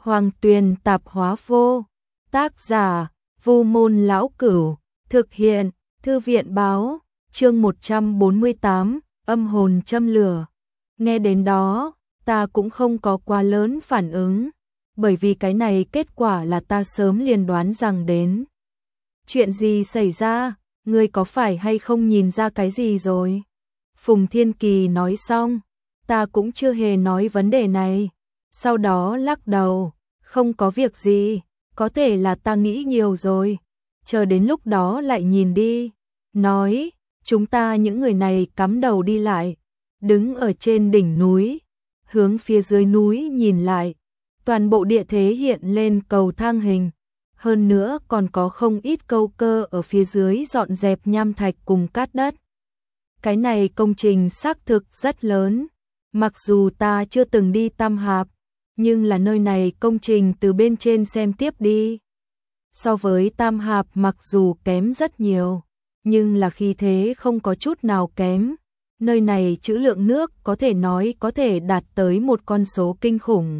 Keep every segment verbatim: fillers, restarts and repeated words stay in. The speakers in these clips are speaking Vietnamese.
Hoàng Tuyền Tạp Hóa Vô. Tác giả: Vu Môn Lão Cửu. Thực hiện: Thư viện báo. Chương một trăm bốn mươi tám, âm hồn châm lửa. Nghe đến đó, ta cũng không có quá lớn phản ứng, bởi vì cái này kết quả là ta sớm liền đoán rằng đến. Chuyện gì xảy ra, ngươi có phải hay không nhìn ra cái gì rồi? Phùng Thiên Kỳ nói xong, ta cũng chưa hề nói vấn đề này. Sau đó lắc đầu, không có việc gì, có thể là ta nghĩ nhiều rồi. Chờ đến lúc đó lại nhìn đi. Nói, chúng ta những người này cắm đầu đi lại, đứng ở trên đỉnh núi, hướng phía dưới núi nhìn lại. Toàn bộ địa thế hiện lên cầu thang hình, hơn nữa còn có không ít câu cơ ở phía dưới dọn dẹp nham thạch cùng cát đất. Cái này công trình xác thực rất lớn, mặc dù ta chưa từng đi Tam Hạp, nhưng là nơi này công trình từ bên trên xem tiếp đi. So với Tam Hạp mặc dù kém rất nhiều, nhưng là khí thế không có chút nào kém. Nơi này trữ lượng nước có thể nói có thể đạt tới một con số kinh khủng.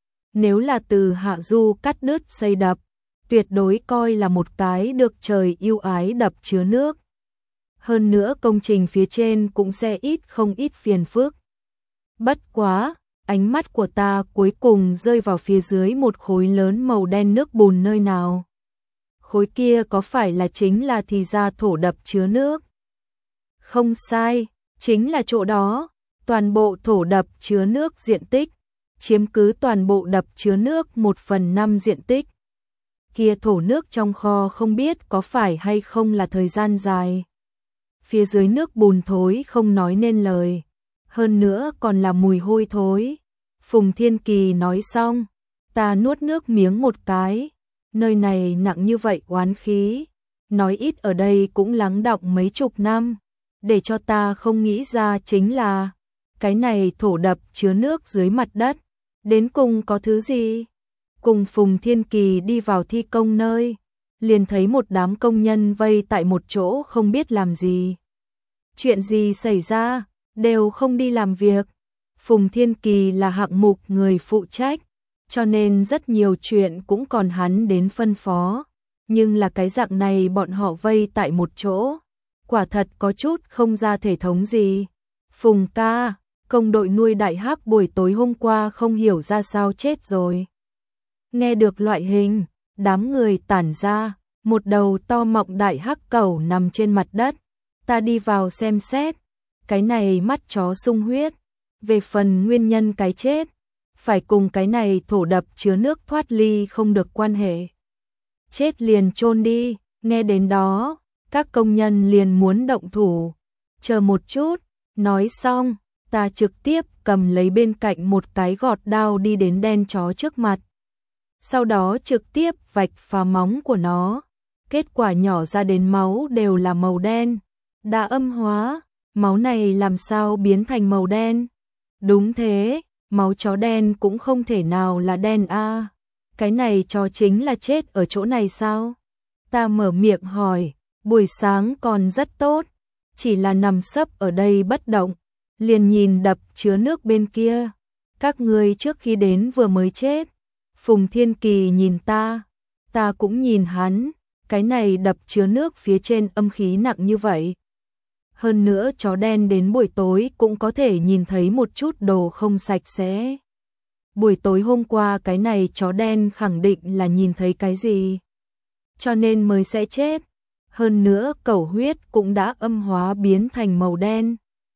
Nếu là từ hạ du cắt đứt xây đập, tuyệt đối coi là một cái được trời yêu ái đập chứa nước. Hơn nữa công trình phía trên cũng sẽ ít không ít phiền phức. Bất quá, ánh mắt của ta cuối cùng rơi vào phía dưới một khối lớn màu đen nước bùn nơi nào. Khối kia có phải là chính là thì ra thổ đập chứa nước? Không sai, chính là chỗ đó. Toàn bộ thổ đập chứa nước diện tích chiếm cứ toàn bộ đập chứa nước một phần năm diện tích. Kia thổ nước trong kho không biết có phải hay không là thời gian dài. Phía dưới nước bùn thối không nói nên lời, hơn nữa còn là mùi hôi thối. Phùng Thiên Kỳ nói xong, ta nuốt nước miếng một cái. Nơi này nặng như vậy oán khí, nói ít ở đây cũng lắng đọng mấy chục năm. Để cho ta không nghĩ ra chính là, cái này thổ đập chứa nước dưới mặt đất, đến cùng có thứ gì? Cùng Phùng Thiên Kỳ đi vào thi công nơi, liền thấy một đám công nhân vây tại một chỗ không biết làm gì. Chuyện gì xảy ra, đều không đi làm việc. Phùng Thiên Kỳ là hạng mục người phụ trách, cho nên rất nhiều chuyện cũng còn hắn đến phân phó. Nhưng là cái dạng này bọn họ vây tại một chỗ, quả thật có chút không ra thể thống gì. Phùng ca, công đội nuôi đại hắc buổi tối hôm qua không hiểu ra sao chết rồi. Nghe được loại hình, đám người tản ra, một đầu to mọng đại hắc cẩu nằm trên mặt đất. Ta đi vào xem xét, cái này mắt chó sung huyết. Về phần nguyên nhân cái chết, phải cùng cái này thổ đập chứa nước thoát ly không được quan hệ. Chết liền chôn đi, nghe đến đó, các công nhân liền muốn động thủ. Chờ một chút, nói xong, ta trực tiếp cầm lấy bên cạnh một cái gọt đao đi đến đen chó trước mặt. Sau đó trực tiếp vạch phá móng của nó. Kết quả nhỏ ra đến máu đều là màu đen. Đã âm hóa, máu này làm sao biến thành màu đen? Đúng thế, máu chó đen cũng không thể nào là đen a. À. Cái này chó chính là chết ở chỗ này sao? Ta mở miệng hỏi, buổi sáng còn rất tốt, chỉ là nằm sấp ở đây bất động, liền nhìn đập chứa nước bên kia. Các ngươi trước khi đến vừa mới chết. Phùng Thiên Kỳ nhìn ta, ta cũng nhìn hắn, cái này đập chứa nước phía trên âm khí nặng như vậy. Hơn nữa chó đen đến buổi tối cũng có thể nhìn thấy một chút đồ không sạch sẽ. Buổi tối hôm qua cái này chó đen khẳng định là nhìn thấy cái gì, cho nên mới sẽ chết. Hơn nữa cẩu huyết cũng đã âm hóa biến thành màu đen.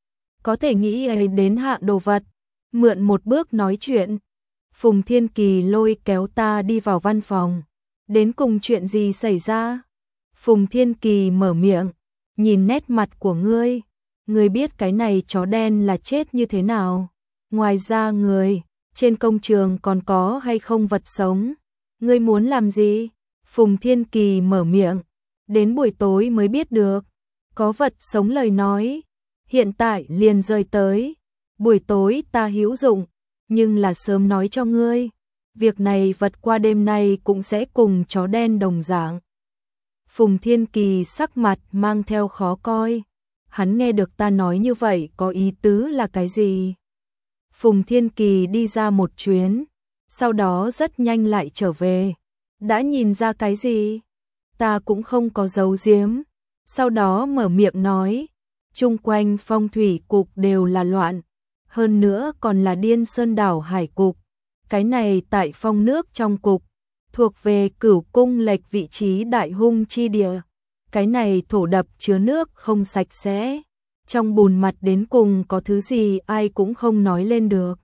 Có thể nghĩ ấy đến hạ đồ vật, mượn một bước nói chuyện. Phùng Thiên Kỳ lôi kéo ta đi vào văn phòng. Đến cùng chuyện gì xảy ra? Phùng Thiên Kỳ mở miệng, nhìn nét mặt của ngươi, ngươi biết cái này chó đen là chết như thế nào? Ngoài ra người, trên công trường còn có hay không vật sống? Ngươi muốn làm gì? Phùng Thiên Kỳ mở miệng, đến buổi tối mới biết được. Có vật sống lời nói, hiện tại liền rời tới. Buổi tối ta hữu dụng, nhưng là sớm nói cho ngươi, việc này vật qua đêm nay cũng sẽ cùng chó đen đồng dạng. Phùng Thiên Kỳ sắc mặt mang theo khó coi. Hắn nghe được ta nói như vậy có ý tứ là cái gì? Phùng Thiên Kỳ đi ra một chuyến, sau đó rất nhanh lại trở về. Đã nhìn ra cái gì? Ta cũng không có giấu giếm, sau đó mở miệng nói, chung quanh phong thủy cục đều là loạn, hơn nữa còn là Điên Sơn đảo hải cục. Cái này tại phong nước trong cục, thuộc về Cửu cung lệch vị trí đại hung chi địa. Cái này thổ đập chứa nước không sạch sẽ, trong bùn mặt đến cùng có thứ gì ai cũng không nói lên được.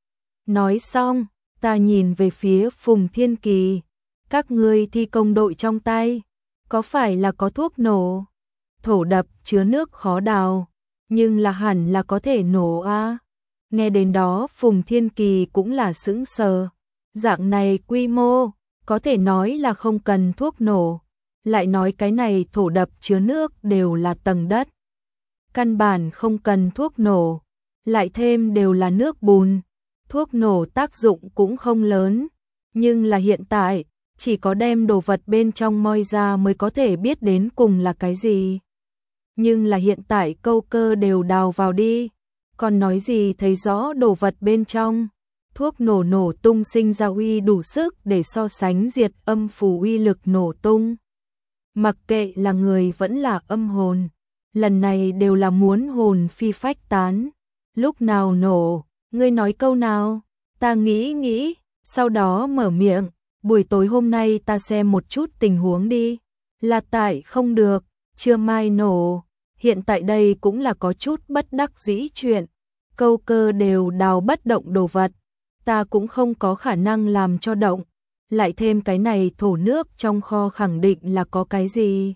Nói xong, ta nhìn về phía Phùng Thiên Kỳ, các ngươi thi công đội trong tay, có phải là có thuốc nổ? Thổ đập chứa nước khó đào, nhưng là hẳn là có thể nổ a. Nghe đến đó Phùng Thiên Kỳ cũng là sững sờ, dạng này quy mô, có thể nói là không cần thuốc nổ, lại nói cái này thổ đập chứa nước đều là tầng đất. Căn bản không cần thuốc nổ, lại thêm đều là nước bùn, thuốc nổ tác dụng cũng không lớn, nhưng là hiện tại, chỉ có đem đồ vật bên trong moi ra mới có thể biết đến cùng là cái gì. Nhưng là hiện tại câu cơ đều đào vào đi, còn nói gì thấy rõ đồ vật bên trong. Thuốc nổ nổ tung sinh ra uy đủ sức để so sánh diệt âm phù uy lực nổ tung. Mặc kệ là người vẫn là âm hồn, lần này đều là muốn hồn phi phách tán. Lúc nào nổ, ngươi nói câu nào? Ta nghĩ nghĩ, sau đó mở miệng, buổi tối hôm nay ta xem một chút tình huống đi. Là tại không được, chưa mai nổ, hiện tại đây cũng là có chút bất đắc dĩ chuyện. Câu cơ đều đào bất động đồ vật, ta cũng không có khả năng làm cho động, lại thêm cái này thổ nước trong kho khẳng định là có cái gì.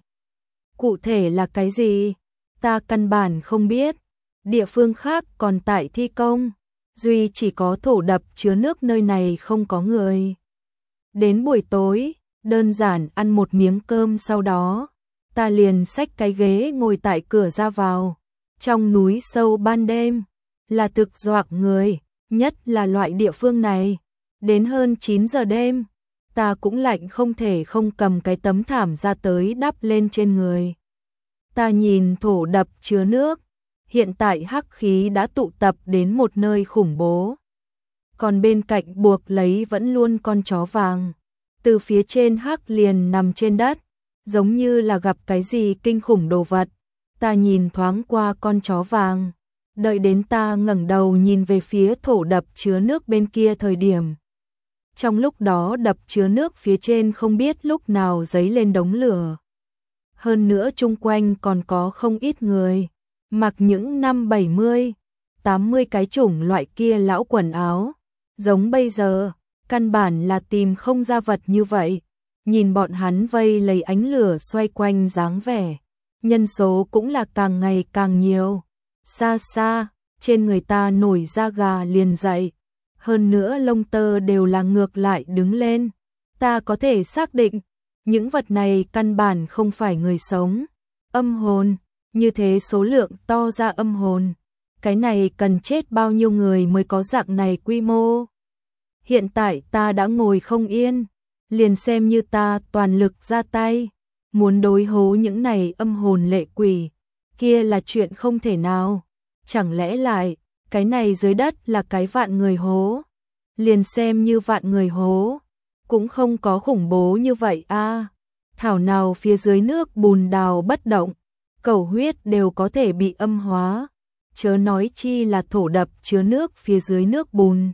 Cụ thể là cái gì? Ta căn bản không biết, địa phương khác còn tại thi công, duy chỉ có thổ đập chứa nước nơi này không có người. Đến buổi tối, đơn giản ăn một miếng cơm sau đó, ta liền xách cái ghế ngồi tại cửa ra vào. Trong núi sâu ban đêm, là thực doạc người, nhất là loại địa phương này. Đến hơn chín giờ đêm, ta cũng lạnh không thể không cầm cái tấm thảm ra tới đắp lên trên người. Ta nhìn thổ đập chứa nước, hiện tại hắc khí đã tụ tập đến một nơi khủng bố. Còn bên cạnh buộc lấy vẫn luôn con chó vàng, từ phía trên hắc liền nằm trên đất, giống như là gặp cái gì kinh khủng đồ vật. Ta nhìn thoáng qua con chó vàng, đợi đến ta ngẩng đầu nhìn về phía thổ đập chứa nước bên kia thời điểm. Trong lúc đó đập chứa nước phía trên không biết lúc nào giấy lên đống lửa. Hơn nữa chung quanh còn có không ít người, mặc những năm bảy mươi, tám mươi cái chủng loại kia lão quần áo. Giống bây giờ, căn bản là tìm không ra vật như vậy. Nhìn bọn hắn vây lấy ánh lửa xoay quanh dáng vẻ, nhân số cũng là càng ngày càng nhiều. Xa xa, trên người ta nổi da gà liền dậy, hơn nữa lông tơ đều là ngược lại đứng lên. Ta có thể xác định, những vật này căn bản không phải người sống. Âm hồn, như thế số lượng to ra âm hồn, cái này cần chết bao nhiêu người mới có dạng này quy mô. Hiện tại ta đã ngồi không yên, liền xem như ta toàn lực ra tay, muốn đối hố những này âm hồn lệ quỷ, kia là chuyện không thể nào. Chẳng lẽ lại, cái này dưới đất là cái vạn người hố? Liền xem như vạn người hố, cũng không có khủng bố như vậy a. À, thảo nào phía dưới nước bùn đào bất động, cầu huyết đều có thể bị âm hóa, chớ nói chi là thổ đập chứa nước phía dưới nước bùn.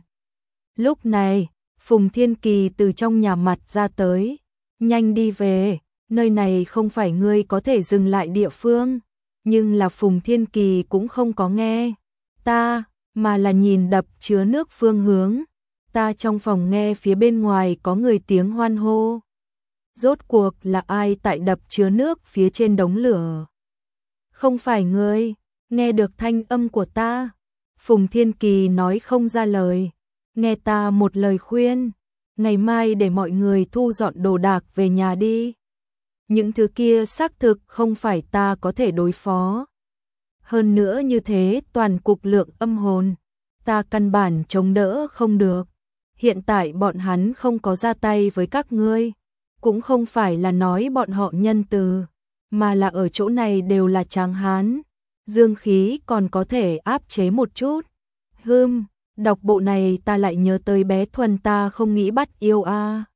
Lúc này, Phùng Thiên Kỳ từ trong nhà mặt ra tới, nhanh đi về, nơi này không phải ngươi có thể dừng lại địa phương. Nhưng là Phùng Thiên Kỳ cũng không có nghe ta, mà là nhìn đập chứa nước phương hướng. Ta trong phòng nghe phía bên ngoài có người tiếng hoan hô. Rốt cuộc là ai tại đập chứa nước phía trên đống lửa? Không phải ngươi, nghe được thanh âm của ta. Phùng Thiên Kỳ nói không ra lời, nghe ta một lời khuyên, ngày mai để mọi người thu dọn đồ đạc về nhà đi. Những thứ kia xác thực không phải ta có thể đối phó. Hơn nữa như thế toàn cục lượng âm hồn, ta căn bản chống đỡ không được. Hiện tại bọn hắn không có ra tay với các ngươi, cũng không phải là nói bọn họ nhân từ, mà là ở chỗ này đều là tráng hán, dương khí còn có thể áp chế một chút. Hừm, Đọc bộ này ta lại nhớ tới bé Thuần ta không nghĩ bắt yêu a.